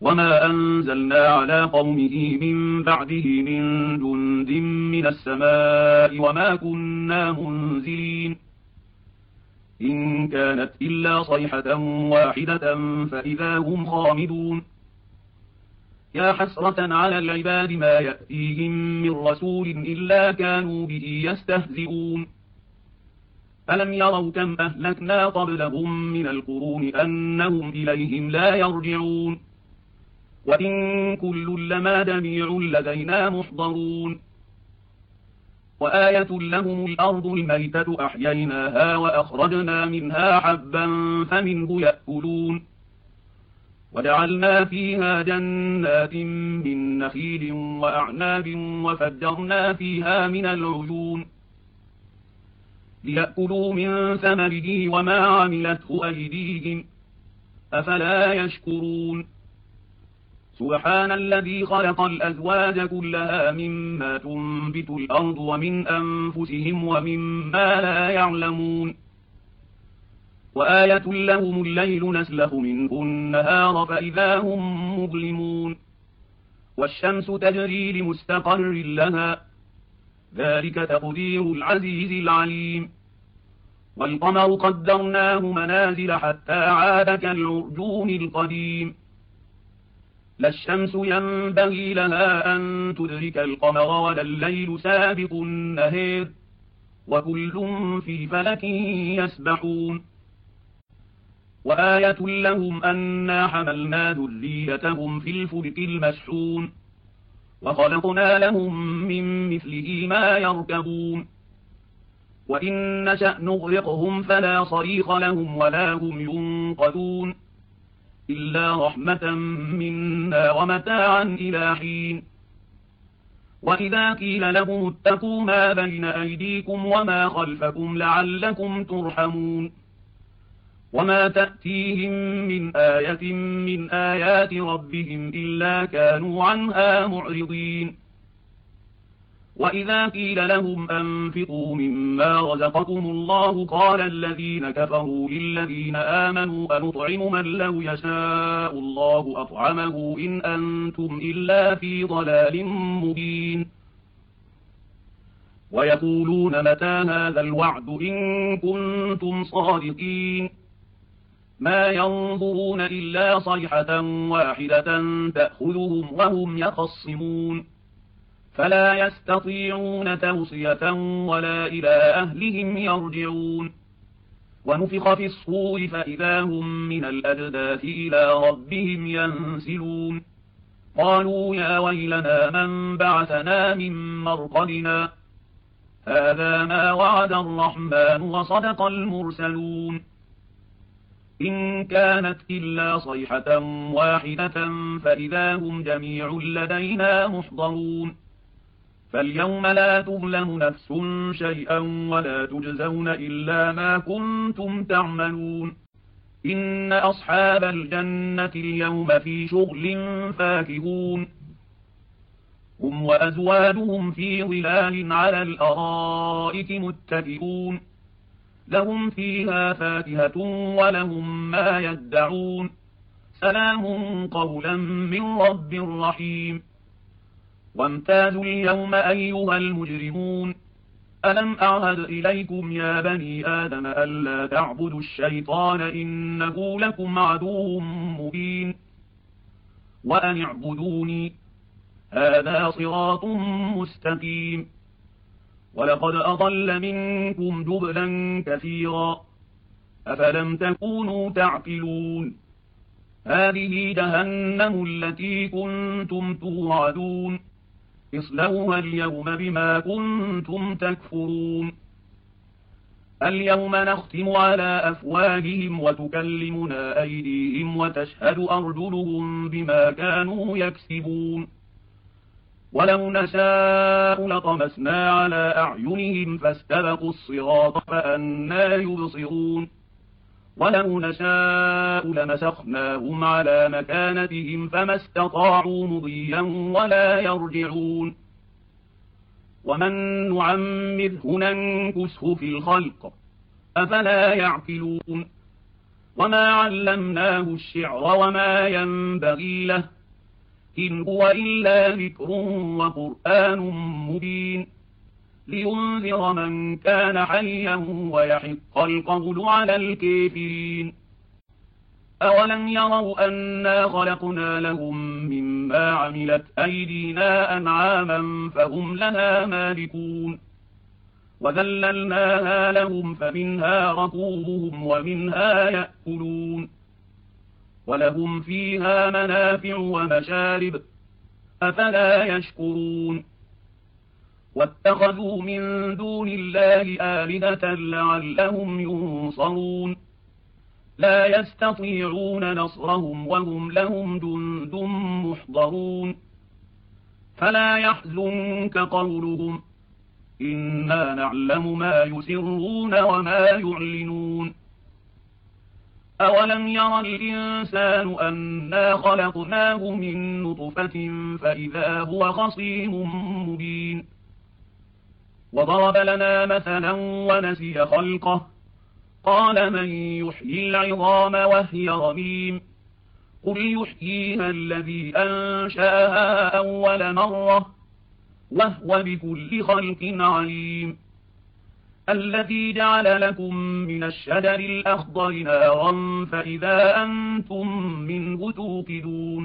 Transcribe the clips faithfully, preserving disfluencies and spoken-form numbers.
وما أنزلنا على قومه من بعده من جند من السماء وما كنا منزلين إن كانت إلا صيحة واحدة فإذا هم خامدون يا حسرة على العباد ما يأتيهم من رسول إلا كانوا به يستهزئون ألم يروا كم أهلكنا قبلهم من القرون أنهم إليهم لا يرجعون وإن كل لما جميع لدينا محضرون وآية لهم الأرض الميتة أحييناها وأخرجنا منها حبا فمنه يأكلون وجعلنا فيها جنات من نخيل وأعناب وفجرنا فيها من العيون ليأكلوا من ثمره وما عملته أيديهم أفلا يشكرون سبحان الذي خلق الأزواج كلها مما تنبت الأرض ومن أنفسهم ومما لا يعلمون وآية لهم الليل نسلخ منه النهار فإذا هم مظلمون والشمس تجري لمستقر لها ذلك تقدير العزيز العليم والقمر قدرناه منازل حتى عاد كالعرجون القديم لا الشمس ينبغي لها أن تدرك القمر ولا الليل سابق النهار وكل في فلك يسبحون وآية لهم أنا حملنا ذريتهم في الفلك المشحون وخلقنا لهم من مثله ما يركبون وإن نشأ نغرقهم فلا صريخ لهم ولا هم ينقذون إلا رحمة منا ومتاعا إلى حين وإذا قيل لهم اتقوا ما بين أيديكم وما خلفكم لعلكم ترحمون وما تأتيهم من آية من آيات ربهم إلا كانوا عنها معرضين وإذا قيل لهم أنفقوا مما رزقكم الله قال الذين كفروا للذين آمنوا أنطعم من لو يشاء الله أطعمه إن أنتم إلا في ضلال مبين ويقولون متى هذا الوعد إن كنتم صادقين ما ينظرون إلا صيحة واحدة تأخذهم وهم يخصمون فلا يستطيعون توصية ولا إلى أهلهم يرجعون ونفخ في الصور فإذا هم من الأجداث إلى ربهم ينسلون قالوا يا ويلنا من بعثنا من مرقدنا هذا ما وعد الرحمن وصدق المرسلون إن كانت إلا صيحة واحدة فإذا هم جميع لدينا محضرون فاليوم لا تظلم نفس شيئا ولا تجزون إلا ما كنتم تعملون إن أصحاب الجنة اليوم في شغل فاكهون هم وأزواجهم في ظلال على الأرائك متكئون لهم فيها فاكهة ولهم ما يدعون سلام قولا من رب رحيم وامتازوا اليوم أيها المجرمون ألم أعهد إليكم يا بني آدم ألا تعبدوا الشيطان إنه لكم عدو مبين وأن اعبدوني هذا صراط مستقيم ولقد أضل منكم جبلا كثيرا أفلم تكونوا تعقلون هذه جهنم التي كنتم توعدون اصلوها اليوم بما كنتم تكفرون اليوم نختم على أفواههم وتكلمنا أيديهم وتشهد أرجلهم بما كانوا يكسبون ولو نشاء لطمسنا على أعينهم فاستبقوا الصراط فأنى يبصرون ولو نشاء لمسخناهم على مكانتهم فما استطاعوا مضيا ولا يرجعون ومن نعمره ننكسه في الخلق أفلا يعقلون وما علمناه الشعر وما ينبغي له إن هو إلا ذكر وقرآن مبين لينذر من كان حيا ويحق القول على الكافرين أولم يروا أنا خلقنا لهم مما عملت أيدينا أنعاما فهم لها مالكون وذللناها لهم فمنها ركوبهم ومنها يأكلون ولهم فيها منافع ومشارب أفلا يشكرون واتخذوا من دون الله آلهة لعلهم ينصرون لا يستطيعون نصرهم وهم لهم جند محضرون فلا يحزنك قولهم إنا نعلم ما يسرون وما يعلنون أولم ير الإنسان أنا خلقناه من نطفة فإذا هو خصيم مبين وضرب لنا مثلا ونسي خلقه قال من يحيي العظام وهي رميم قل يحييها الذي أنشأها أول مرة وهو بكل خلق عليم الذي جعل لكم من الشجر الأخضر نارا فإذا أنتم منه توقدون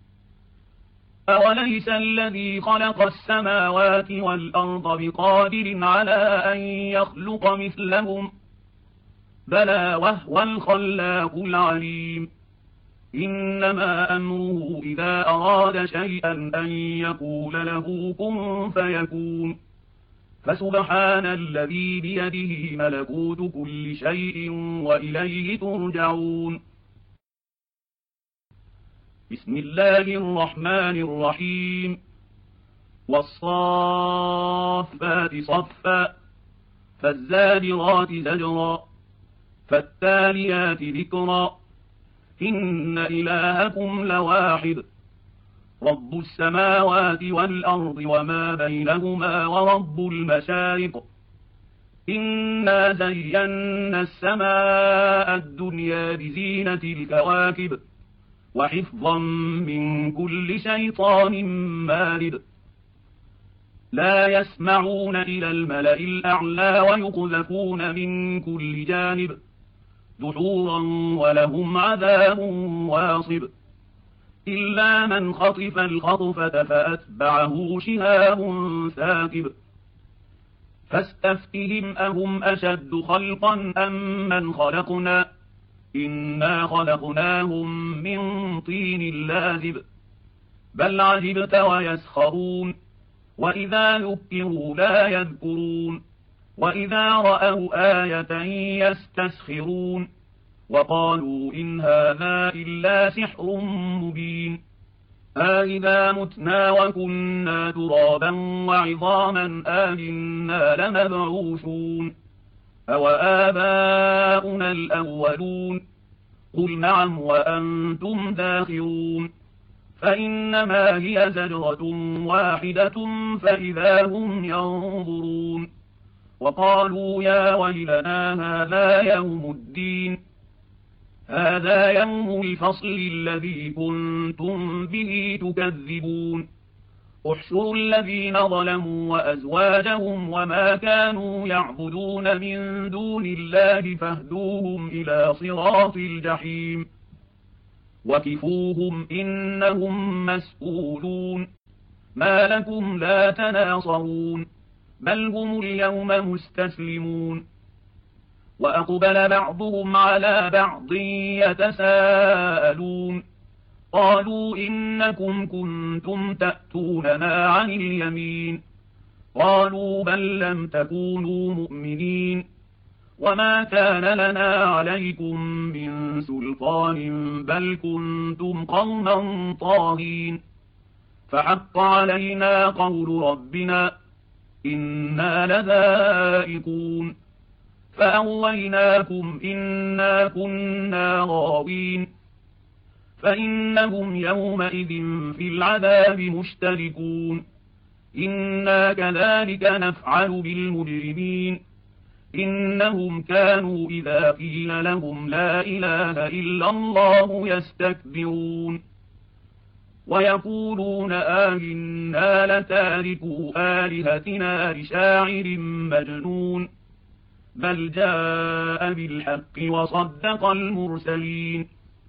أوليس الذي خلق السماوات والأرض بقادر على أن يخلق مثلهم بلى وهو الخلاق العليم إنما أمره إذا أراد شيئا أن يقول له كن فيكون فسبحان الذي بيده ملكوت كل شيء وإليه ترجعون بسم الله الرحمن الرحيم والصافات صفا فالزاجرات زجرا فالتاليات ذكرا إن إلهكم لواحد رب السماوات والأرض وما بينهما ورب المشارق إنا زينا السماء الدنيا بزينة الكواكب وحفظا من كل شيطان مارد لا يسمعون إلى الملأ الأعلى ويقذفون من كل جانب دحورا ولهم عذاب واصب إلا من خطف الخطفة فأتبعه شهاب ثاقب فاستفتهم أهم أشد خلقا أم من خلقنا إنا خلقناهم من طين لازب بل عجبت ويسخرون وإذا ذكروا لا يذكرون وإذا رأوا آية يستسخرون وقالوا إن هذا إلا سحر مبين أإذا متنا وكنا ترابا وعظاما آإنا لمبعوثون أوآباؤنا الأولون قل نعم وأنتم داخرون فإنما هي زجرة واحدة فإذا هم ينظرون وقالوا يا ويلنا هذا يوم الدين هذا يوم الفصل الذي كنتم به تكذبون احشروا الذين ظلموا وأزواجهم وما كانوا يعبدون من دون الله فاهدوهم إلى صراط الجحيم وكفوهم إنهم مسؤولون ما لكم لا تناصرون بل هم اليوم مستسلمون وأقبل بعضهم على بعض يتساءلون قالوا إنكم كنتم تأتوننا عن اليمين قالوا بل لم تكونوا مؤمنين وما كان لنا عليكم من سلطان بل كنتم قوما طاغين فحق علينا قول ربنا إنا لذائقون فأغويناكم إنا كنا غاوين فإنهم يومئذ في العذاب مشتركون إنا كذلك نفعل بالمجرمين إنهم كانوا إذا قيل لهم لا إله إلا الله يستكبرون ويقولون آئنا لتاركو آلهتنا لشاعر مجنون بل جاء بالحق وصدق المرسلين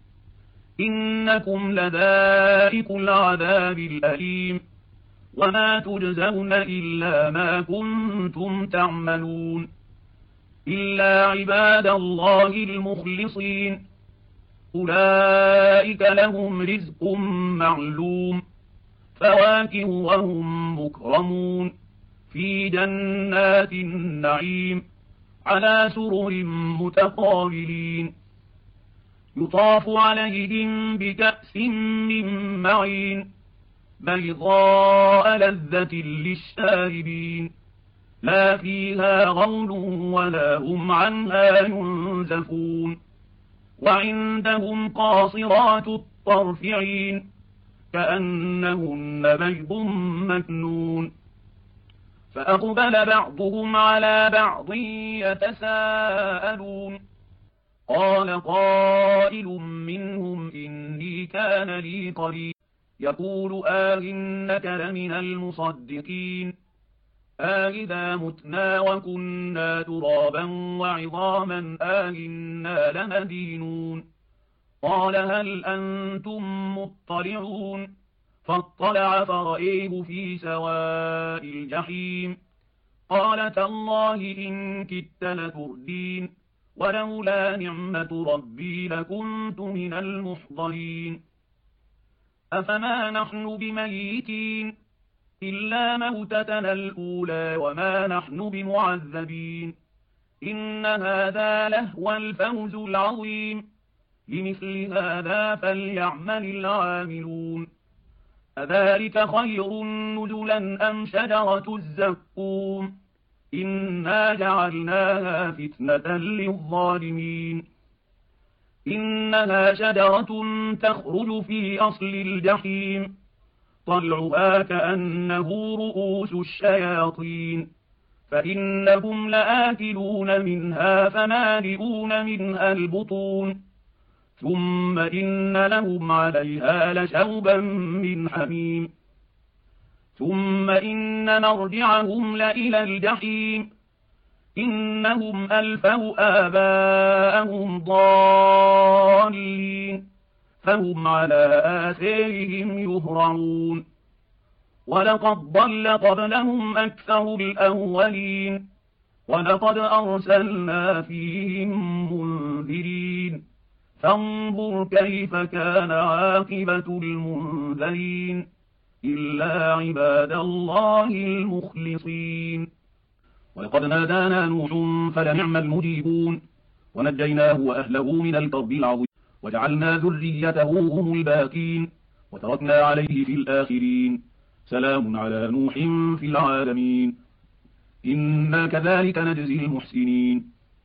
إنكم لذائقو العذاب الأليم وما تجزون إلا ما كنتم تعملون إلا عباد الله المخلصين أولئك لهم رزق معلوم فواكه وهم مكرمون في جنات النعيم على سرر متقابلين يطاف عليهم بكأس من معين بيضاء لذة للشاربين لا فيها غول ولا هم عنها ينزفون وعندهم قاصرات الطرف عين كأنهن بيض مكنون فأقبل بعضهم على بعض يتساءلون قال قائل منهم إني كان لي قرين يقول آئنك لمن المصدقين آئذا متنا وكنا ترابا وعظاما آئنا لمدينون قال هل أنتم مطلعون فاطلع فرأيه في سواء الجحيم قال تالله إن كدت لتردين ولولا نعمة ربي لكنت من المحضرين أفما نحن بميتين إلا موتتنا الأولى وما نحن بمعذبين إن هذا لهو الفوز العظيم لمثل هذا فليعمل العاملون أذلك خير نزلا أم شجرة الزقوم إنا جعلناها فتنة للظالمين إنها شجرة تخرج في أصل الجحيم طلعها كأنه رؤوس الشياطين فإنهم لآكلون منها فمالئون منها البطون ثم إن لهم عليها لشوبا من حميم ثم إن مرجعهم لإلى الجحيم إنهم ألفوا آباءهم ضالين فهم على آثارهم يهرعون ولقد ضل قبلهم أكثر الأولين ولقد أرسلنا فيهم منذرين فانظر كيف كان عاقبة المنذرين إلا عباد الله المخلصين ولقد نادانا نوح فلنعم المجيبون ونجيناه وأهله من الكرب العظيم وجعلنا ذريته هم الباقين وتركنا عليه في الآخرين سلام على نوح في العالمين إنا كذلك نجزي المحسنين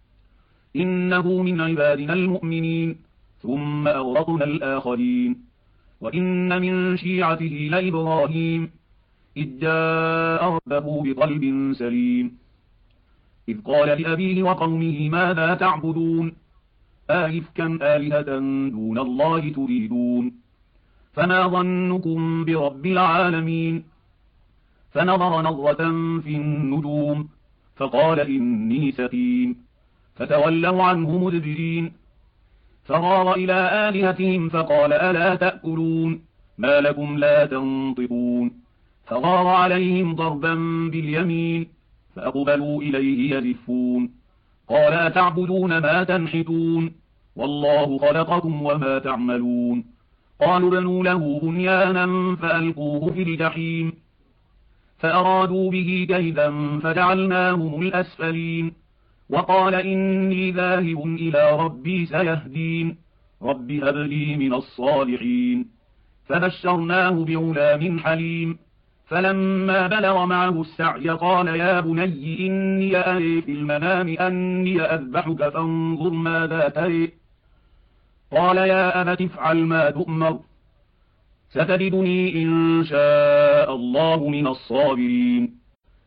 إنه من عبادنا المؤمنين ثم أغرقنا الآخرين وإن من شيعته لإبراهيم إذ جاء ربه بقلب سليم إذ قال لأبيه وقومه ماذا تعبدون آئفكا آلهة دون الله تريدون فما ظنكم برب العالمين فنظر نظرة في النجوم فقال إني سقيم فتولوا عنه مدبرين فغار إلى آلهتهم فقال ألا تأكلون ما لكم لا تنطقون فغار عليهم ضربا باليمين فأقبلوا إليه يزفون قال أتعبدون ما تنحتون والله خلقكم وما تعملون قالوا بنوا له بنيانا فألقوه في الجحيم فأرادوا به كيدا فجعلناهم الأسفلين وقال إني ذاهب إلى ربي سيهدين رب هب لي من الصالحين فبشرناه بغلام حليم فلما بلغ معه السعي قال يا بني إني أري في المنام أني أذبحك فانظر ماذا تري قال يا أبت افعل ما تؤمر ستجدني إن شاء الله من الصابرين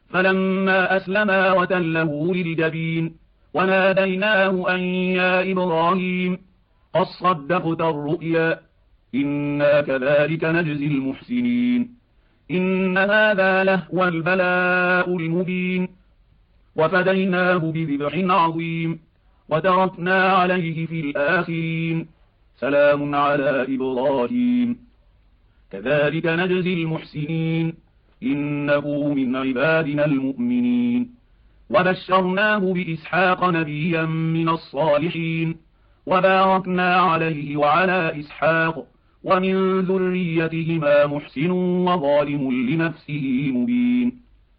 فلما أسلما وتله للجبين وناديناه أن يا إبراهيم قد صدقت الرؤيا إنا كذلك نجزي المحسنين إن هذا لهو البلاء المبين وفديناه بذبح عظيم وتركنا عليه في الآخرين سلام على إبراهيم كذلك نجزي المحسنين إنه من عبادنا المؤمنين وبشرناه بإسحاق نبيا من الصالحين وباركنا عليه وعلى إسحاق ومن ذريتهما محسن وظالم لنفسه مبين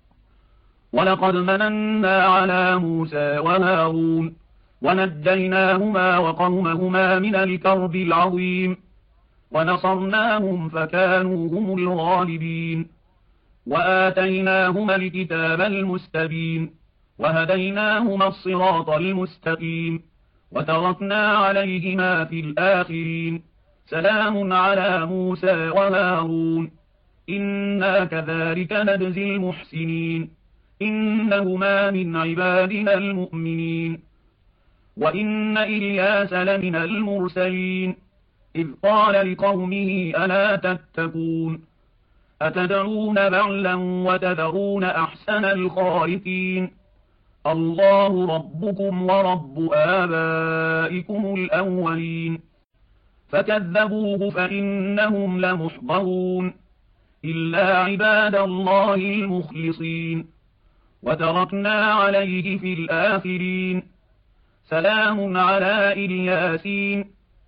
ولقد مننا على موسى وهارون ونجيناهما وقومهما من الكرب العظيم ونصرناهم فكانوا هم الغالبين وآتيناهما الكتاب المستبين وهديناهما الصراط المستقيم وتركنا عليهما في الآخرين سلام على موسى وهارون إنا كذلك نجزي المحسنين إنهما من عبادنا المؤمنين وإن إلياس لمن المرسلين إذ قال لقومه ألا تتقون أتدعون بعلا وتذرون أحسن الخالقين الله ربكم ورب آبائكم الأولين فكذبوه فإنهم لمحضرون إلا عباد الله المخلصين وتركنا عليه في الآخرين سلام على إلياسين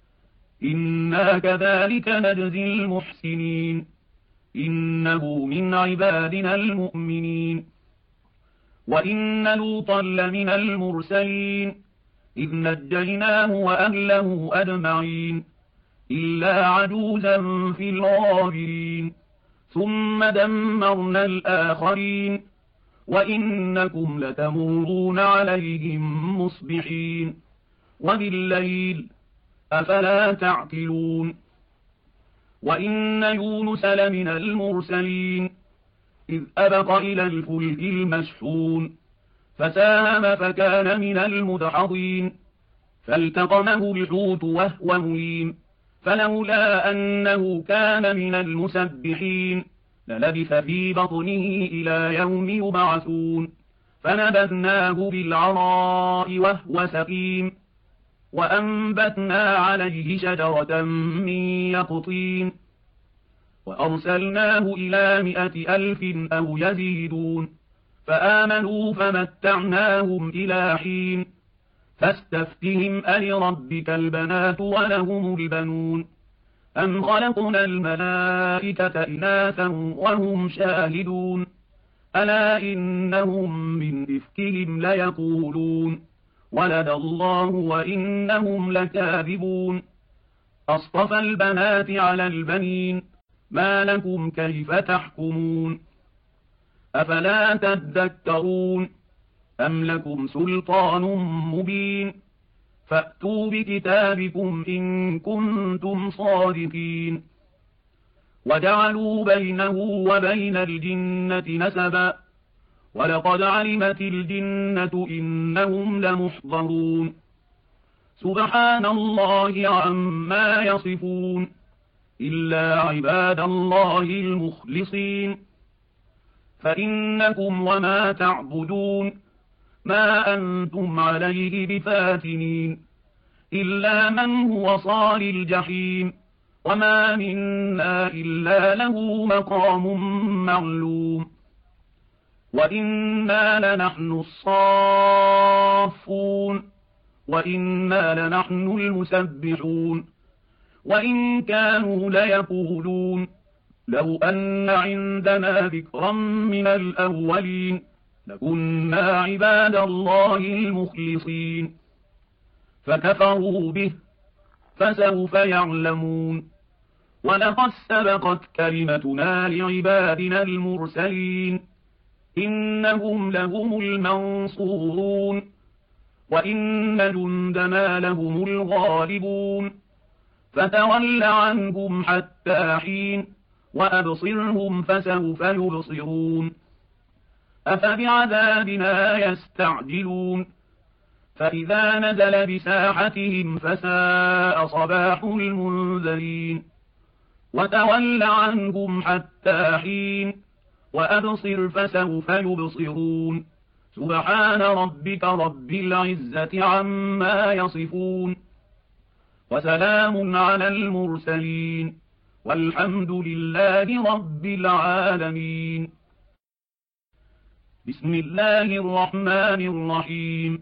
إنا كذلك نجزي المحسنين إنه من عبادنا المؤمنين وإن لوطا لمن المرسلين إذ نجيناه وأهله أجمعين إلا عجوزا في الغابرين ثم دمرنا الآخرين وإنكم لتمرون عليهم مصبحين وبالليل أفلا تعقلون وإن يونس لمن المرسلين إذ أبق إلى الفلك المشحون فساهم فكان من المدحضين فالتقمه الحوت وهو مليم فلولا أنه كان من المسبحين للبث في بطنه إلى يوم يبعثون فنبذناه بالعراء وهو سقيم وأنبتنا عليه شجرة من يقطين وأرسلناه إلى مائة ألف أو يزيدون فآمنوا فمتعناهم إلى حين فاستفتهم ألربك البنات ولهم البنون أم خلقنا الملائكة إناثا وهم شاهدون ألا إنهم من إفكهم ليقولون ولد الله وإنهم لكاذبون أصطفى البنات على البنين ما لكم كيف تحكمون أفلا تذكرون أم لكم سلطان مبين فأتوا بكتابكم إن كنتم صادقين وجعلوا بينه وبين الجنة نسبا ولقد علمت الجنة إنهم لمحضرون سبحان الله عما يصفون إلا عباد الله المخلصين فإنكم وما تعبدون ما أنتم عليه بفاتنين إلا من هو صال الجحيم وما منا إلا له مقام معلوم وإنا لنحن الصافون وإنا لنحن المسبحون وإن كانوا ليقولون لو أن عندنا ذكرا من الأولين لكنا عباد الله المخلصين فكفروا به فسوف يعلمون ولقد سبقت كلمتنا لعبادنا المرسلين إنهم لهم المنصورون وإن جندنا لهم الغالبون فتول عنهم حتى حين وأبصرهم فسوف يبصرون أفبعذابنا يستعجلون فإذا نزل بساحتهم فساء صباح المنذرين وتول عنهم حتى حين وأبصر فسوف يبصرون سبحان ربك رب العزة عما يصفون وسلام على المرسلين والحمد لله رب العالمين. بسم الله الرحمن الرحيم.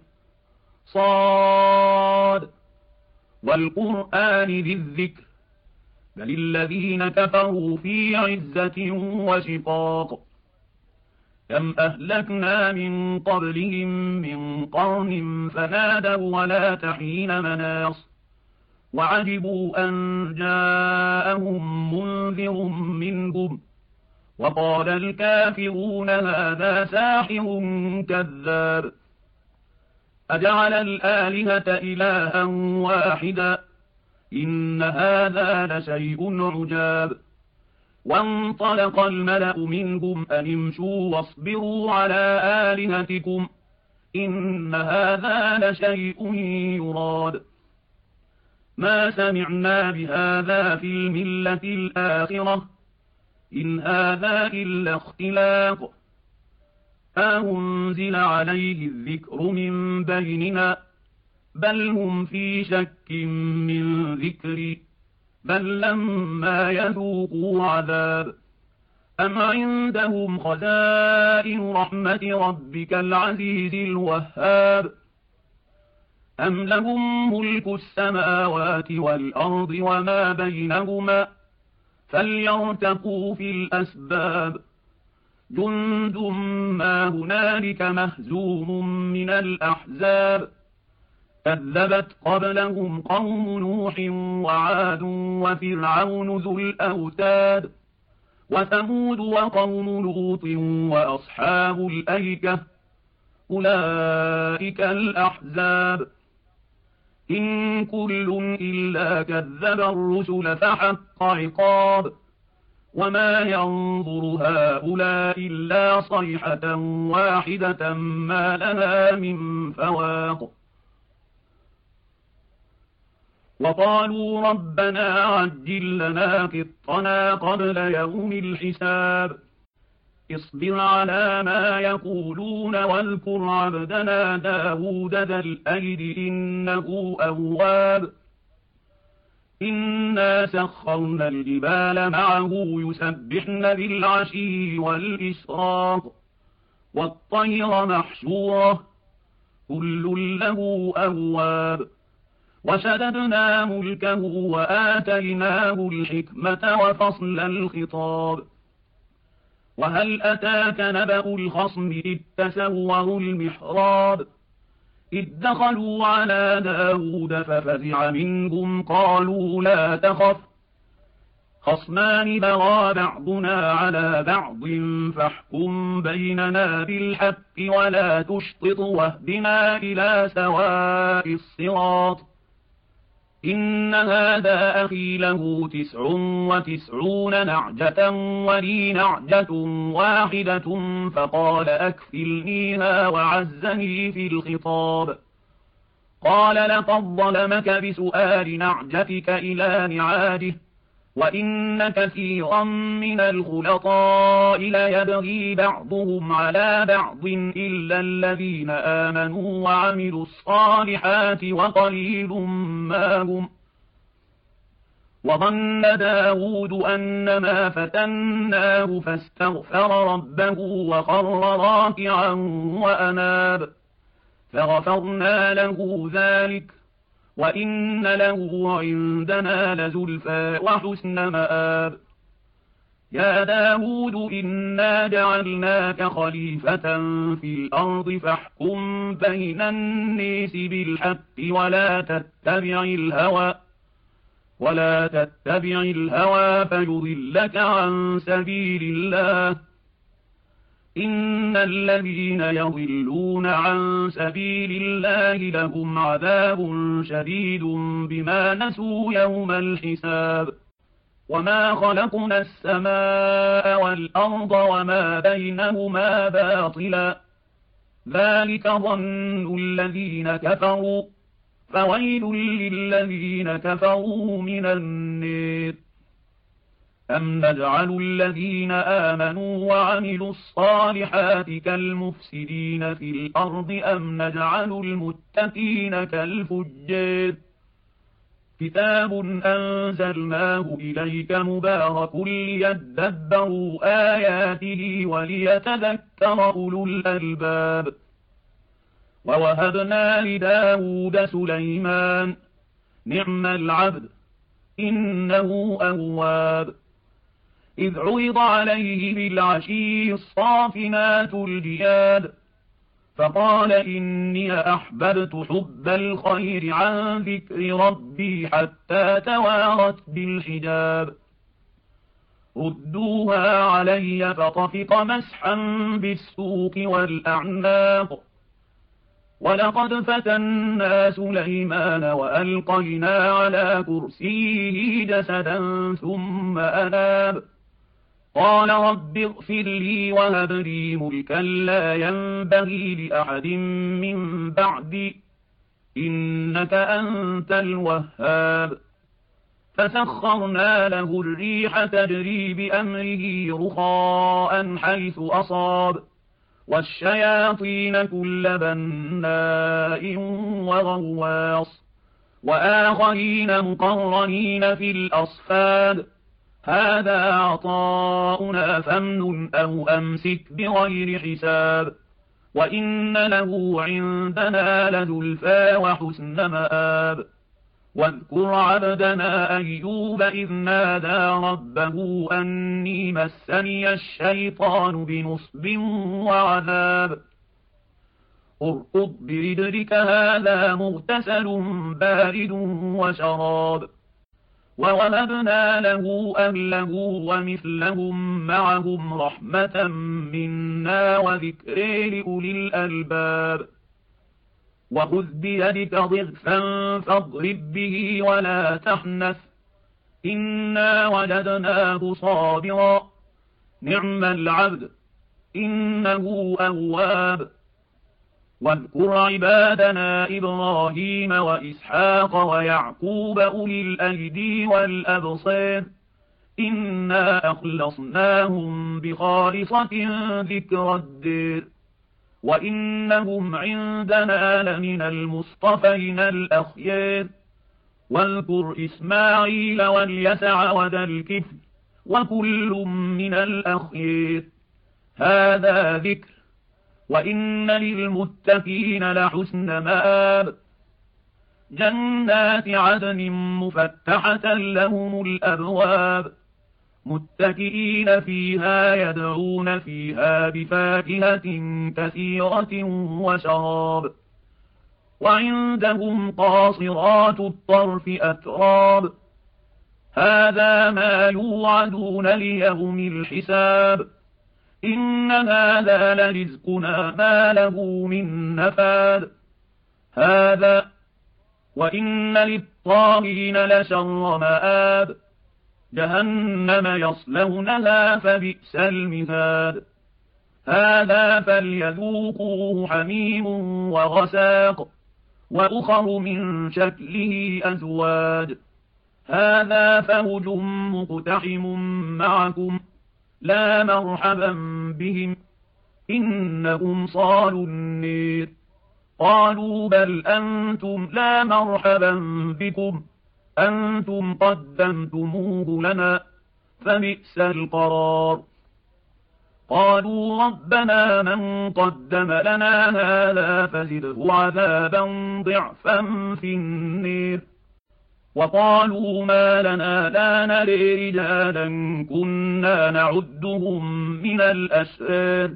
صاد والقرآن ذي الذكر بل الذين كفروا في عزة وشقاق كم أهلكنا من قبلهم من قرن فنادوا ولا تحين مناص وعجبوا أن جاءهم منذر منهم وقال الكافرون هذا ساحر كذاب أجعل الآلهة إلها واحدا إن هذا لشيء عجاب وانطلق الملأ منهم أن امشوا واصبروا على آلهتكم إن هذا لشيء يراد ما سمعنا بهذا في الملة الآخرة إن هذا إلا اختلاق أنزل عليه الذكر من بيننا بل هم في شك من ذكري بل لما يذوقوا عذاب أم عندهم خزائن رحمة ربك العزيز الوهاب أم لهم ملك السماوات والأرض وما بينهما فليرتقوا في الأسباب جند ما هنالك مهزوم من الأحزاب كذبت قبلهم قوم نوح وعاد وفرعون ذو الأوتاد وثمود وقوم لوط وأصحاب الأيكة أولئك الأحزاب إن كل إلا كذب الرسل فحق عقاب وما ينظر هؤلاء إلا صيحة واحدة ما لها من فواق وقالوا ربنا عجل لنا قطنا قبل يوم الحساب اصبر على ما يقولون واذكر عبدنا داود ذا الأيد إنه أواب إنا سخرنا الجبال معه يسبحن بالعشي والإشراق والطير محشورة كل له أواب وشددنا ملكه وآتيناه الحكمة وفصل الخطاب وهل أتاك نبأ الخصم إذ تسوروا المحراب إذ دخلوا على داود ففزع منهم قالوا لا تخف خصمان بغى بعضنا على بعض فاحكم بيننا بالحق ولا تشطط واهدنا إلى سواء الصراط إن هذا أخي له تسع وتسعون نعجة ولي نعجة واحدة فقال أكفلنيها وعزني في الخطاب قال لقد ظلمك بسؤال نعجتك إلى نعاجه وإن كثيرا من الخلطاء ليبغي بعضهم على بعض إلا الذين آمنوا وعملوا الصالحات وقليل ما هم وظن داود أنما فتناه فاستغفر ربه وخر راكعا وأناب فغفرنا له ذلك وإن له عندنا لزلفى وحسن مآب يا داود إنا جعلناك خليفة في الأرض فاحكم بين الناس بالحق ولا تتبع الهوى ولا تتبع الهوى فيضلك عن سبيل الله إن الذين يضلون عن سبيل الله لهم عذاب شديد بما نسوا يوم الحساب وما خلقنا السماء والأرض وما بينهما باطلا ذلك ظن الذين كفروا فويل للذين كفروا من النار أم نجعل الذين آمنوا وعملوا الصالحات كالمفسدين في الأرض أم نجعل المتقين كالفجار كتاب أنزلناه إليك مبارك ليدبروا آياته وليتذكر أولو الألباب ووهبنا لداود سليمان نعم العبد إنه أواب إذ عرض عليه بالعشي الصافنات الجياد فقال إني أحببت حب الخير عن ذكر ربي حتى توارت بالحجاب ردوها علي فطفق مسحا بالسوق والأعناق ولقد فتنا سليمان وألقينا على كرسيه جسدا ثم أناب قال رب اغفر لي وهب لي ملكا لا ينبغي لأحد من بعدي إنك أنت الوهاب فسخرنا له الريح تجري بأمره رخاء حيث أصاب والشياطين كل بناء وغواص وآخرين مقرنين في الأصفاد هذا عطاؤنا فامنن أو أمسك بغير حساب وإن له عندنا لزلفى وحسن مآب واذكر عبدنا أيوب إذ نادى ربه أني مسني الشيطان بنصب وعذاب اركض برجلك هذا مغتسل بارد وشراب ووهبنا له أهله ومثلهم معهم رحمة منا وذكر لأولي الألباب وخذ بيدك ضغثا فاضرب به ولا تحنث إنا وجدناه صابرا نعم العبد إنه أواب واذكر عبادنا إبراهيم وإسحاق ويعقوب أولي الأيدي والأبصار إنا أخلصناهم بخالصة ذكر الدار وإنهم عندنا لمن المصطفين الأخيار واذكر إسماعيل واليسع وذا الكفل وكل من الأخيار هذا ذكر وإن للمتقين لحسن مآب جنات عدن مفتحة لهم الأبواب متكئين فيها يدعون فيها بفاكهة كثيرة وشراب وعندهم قاصرات الطرف أتراب هذا ما يوعدون ليوم الحساب إن هذا لرزقنا ما له من نفاد هذا وإن للطاغين لشر مآب جهنم يصلونها فبئس المهاد هذا فليذوقوه حميم وغساق وأخر من شكله أزواج هذا فوج مقتحم معكم لا مرحبا بهم إنهم صالوا النير قالوا بل أنتم لا مرحبا بكم أنتم قدمتموه لنا فبئس القرار قالوا ربنا من قدم لنا هذا فزده عذابا ضعفا في النير وقالوا ما لنا لا نري رجالا كنا نعدهم من الأشرار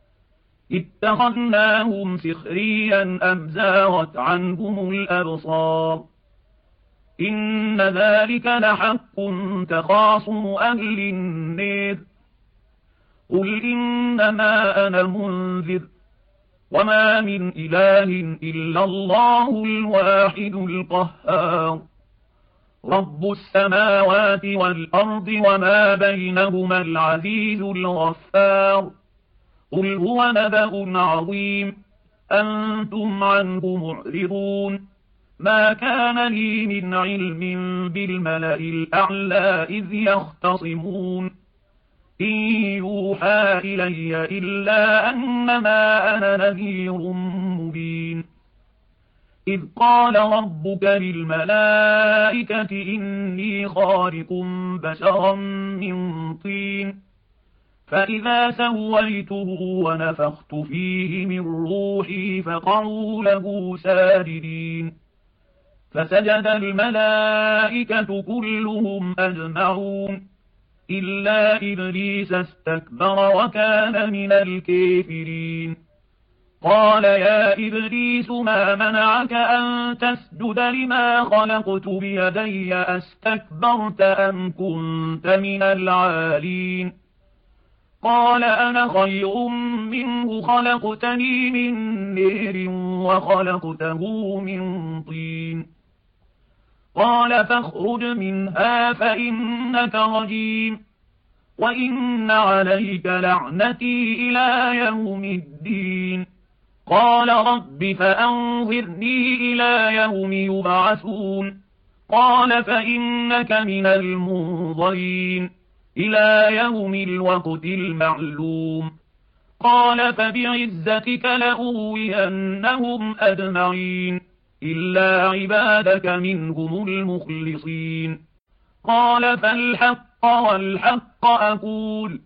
اتخذناهم سخريا أم زاغت عنهم الأبصار إن ذلك لحق تخاصم أهل النير قل إنما أنا منذر وما من إله إلا الله الواحد القهار رب السماوات والأرض وما بينهما العزيز الغفار قل هو نبأ عظيم أنتم عنه معرضون ما كان لي من علم بالملأ الأعلى إذ يختصمون إن يوحى إلي إلا أنما أنا نذير مبين إذ قال ربك للملائكة إني خالق بشرا من طين فإذا سويته ونفخت فيه من روحي فقعوا له ساجدين فسجد الملائكة كلهم أجمعون إلا إبليس استكبر وكان من الكافرين قال يا إبليس ما منعك أن تسجد لما خلقت بيدي أستكبرت أم كنت من العالين قال أنا خير منه خلقتني من نار وخلقته من طين قال فاخرج منها فإنك رجيم وإن عليك لعنتي إلى يوم الدين قال رب فأنظرني إلى يوم يبعثون قال فإنك من المنظرين إلى يوم الوقت المعلوم قال فبعزتك لأغوينهم أجمعين إلا عبادك منهم المخلصين قال فالحق والحق أقول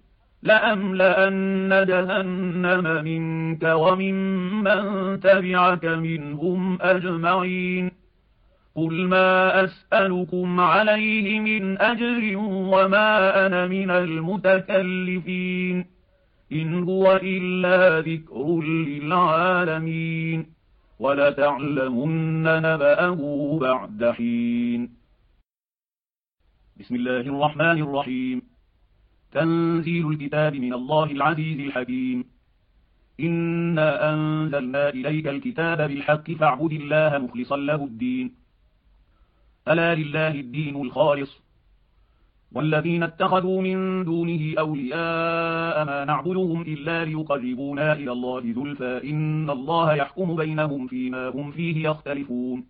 لأملأن جهنم منك وممن تبعك منهم أجمعين قل ما أسألكم عليه من أجر وما أنا من المتكلفين إن هو إلا ذكر للعالمين ولتعلمن نبأه بعد حين بسم الله الرحمن الرحيم تنزيل الكتاب من الله العزيز الحكيم إنا أنزلنا إليك الكتاب بالحق فاعبد الله مخلصا له الدين ألا لله الدين الخالص والذين اتخذوا من دونه أولياء ما نعبدهم إلا ليقربونا إلى الله زلفى إن الله يحكم بينهم فيما هم فيه يختلفون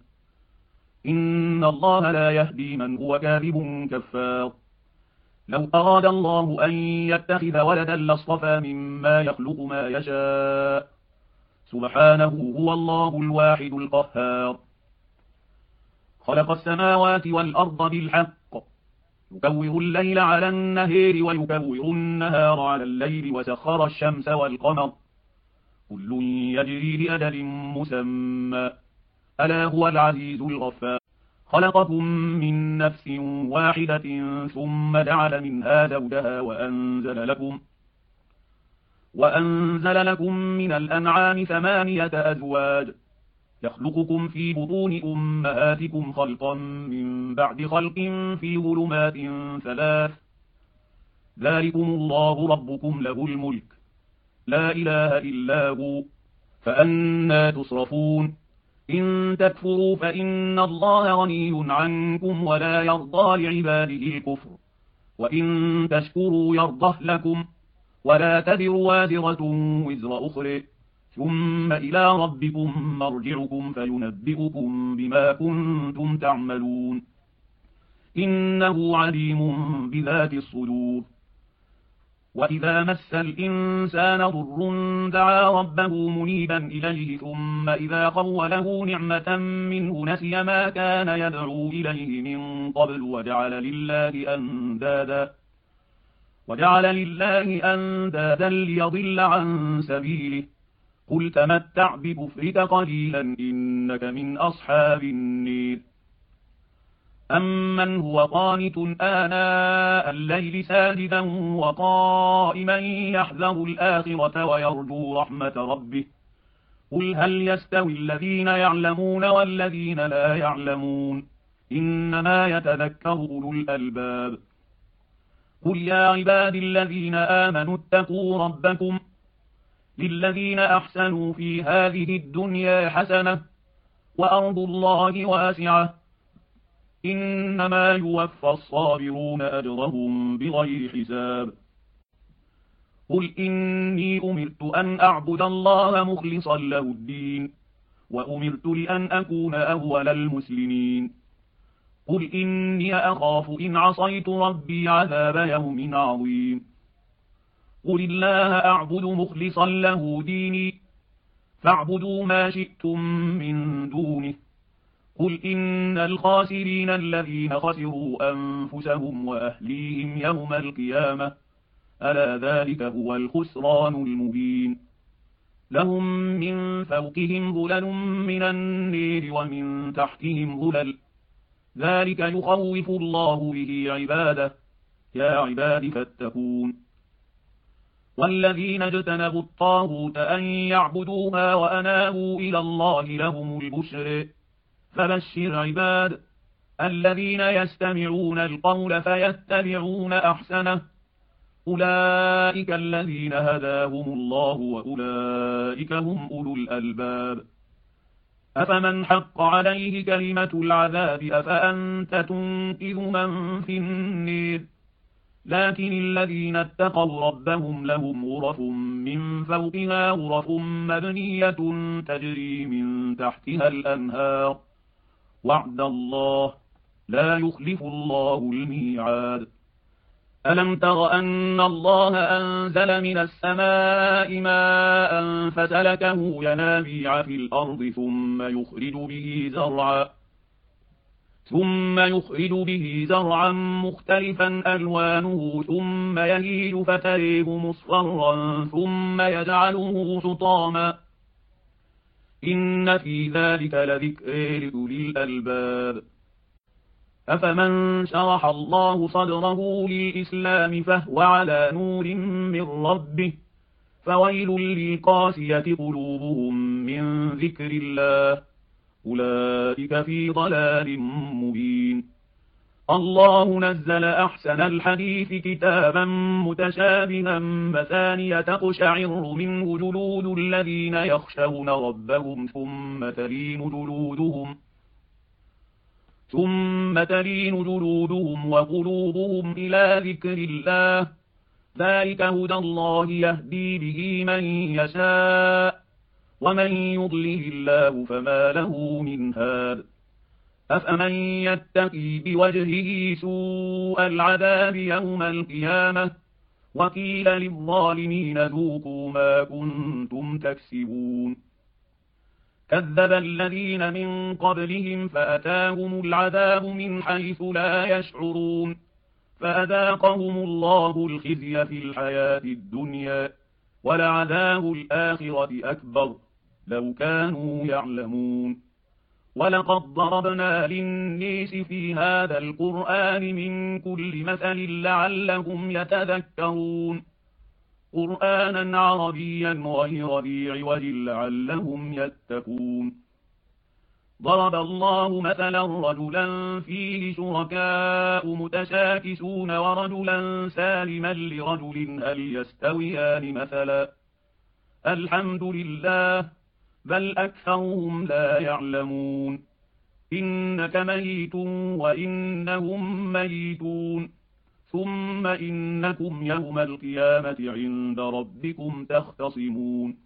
إن الله لا يهدي من هو كاذب كفار لو أراد الله أن يتخذ ولدا لاصطفى مما يخلق ما يشاء سبحانه هو الله الواحد القهار خلق السماوات والأرض بالحق يكور الليل على النهار ويكور النهار على الليل وسخر الشمس والقمر كل يجري لأجل مسمى ألا هو العزيز الغفار خلقكم من نفس واحدة ثم جعل منها زوجها وأنزل لكم وأنزل لكم من الأنعام ثمانية أزواج يخلقكم في بطون أمهاتكم خلقا من بعد خلق في ظلمات ثلاث ذلكم الله ربكم له الملك لا إله إلا هو فأنى تصرفون إن تكفروا فإن الله غني عنكم ولا يرضى لعباده الكفر وإن تشكروا يرضه لكم ولا تذر وازرة وزر أخرى ثم إلى ربكم مرجعكم فينبئكم بما كنتم تعملون إنه عليم بذات الصدور وإذا مس الإنسان ضر دعا ربه منيبا إليه ثم إذا خوله نعمة منه نسي ما كان يدعو إليه من قبل وجعل لله أندادا وجعل لله أندادا ليضل عن سبيله قل تمتع بكفرك قليلا إنك من أصحاب النير أمن هو قانت آناء الليل ساجدا وقائما يحذر الآخرة ويرجو رحمة ربه قل هل يستوي الذين يعلمون والذين لا يعلمون إنما يتذكر أولو الألباب قل يا عباد الذين آمنوا اتقوا ربكم للذين أحسنوا في هذه الدنيا حسنة وأرض الله واسعة إنما يوفى الصابرون أجرهم بغير حساب قل إني أمرت أن أعبد الله مخلصا له الدين وأمرت لأن أكون أول المسلمين قل إني أخاف إن عصيت ربي عذاب يوم عظيم قل الله أعبد مخلصا له ديني فاعبدوا ما شئتم من دونه قل إن الخاسرين الذين خسروا أنفسهم وأهليهم يوم القيامة ألا ذلك هو الخسران المبين لهم من فوقهم ظلل من النير ومن تحتهم ظلل ذلك يخوف الله به عباده يا عباد فاتقون والذين اجتنبوا الطاغوت أن يعبدوها وأنابوا إلى الله لهم البشر فبشر عباد الذين يستمعون القول فيتبعون أحسنه أولئك الذين هداهم الله وأولئك هم أولو الألباب أفمن حق عليه كلمة العذاب أفأنت تنقذ من في النير لكن الذين اتقوا ربهم لهم غرف من فوقها غرف مبنية تجري من تحتها الأنهار وعد الله لا يخلف الله الميعاد ألم تر أن الله أنزل من السماء ماء فسلكه ينابيع في الأرض ثم يخرج به زرعا ثم يخرج به زرعا مختلفا ألوانه ثم يهيج فتريه مصفرا ثم يجعله حطاما إن في ذلك لذكر لأولي الألباب أفمن شرح الله صدره للإسلام فهو على نور من ربه فويل للقاسية قلوبهم من ذكر الله أولئك في ضلال مبين الله نزل أحسن الحديث كتابا متشابها مثانية تقشعر منه جلود الذين يخشون ربهم ثم تلين جلودهم ثم تلين جلودهم وقلوبهم إلى ذكر الله ذلك هدى الله يهدي به من يشاء ومن يضلل الله فما له من هاد أفمن يتقي بوجهه سوء العذاب يوم القيامة وقيل للظالمين ذوقوا ما كنتم تكسبون كذب الذين من قبلهم فأتاهم العذاب من حيث لا يشعرون فأذاقهم الله الخزي في الحياة الدنيا ولعذاب الآخرة أكبر لو كانوا يعلمون ولقد ضربنا للناس في هذا القرآن من كل مثل لعلهم يتذكرون قرآنا عربيا غير ذي عوج لعلهم يتقون ضرب الله مثلا رجلا فيه شركاء متشاكسون ورجلا سالما لرجل هل يستويان مثلا الحمد لله بل أكثرهم لا يعلمون إنك ميت وإنهم ميتون ثم إنكم يوم القيامة عند ربكم تختصمون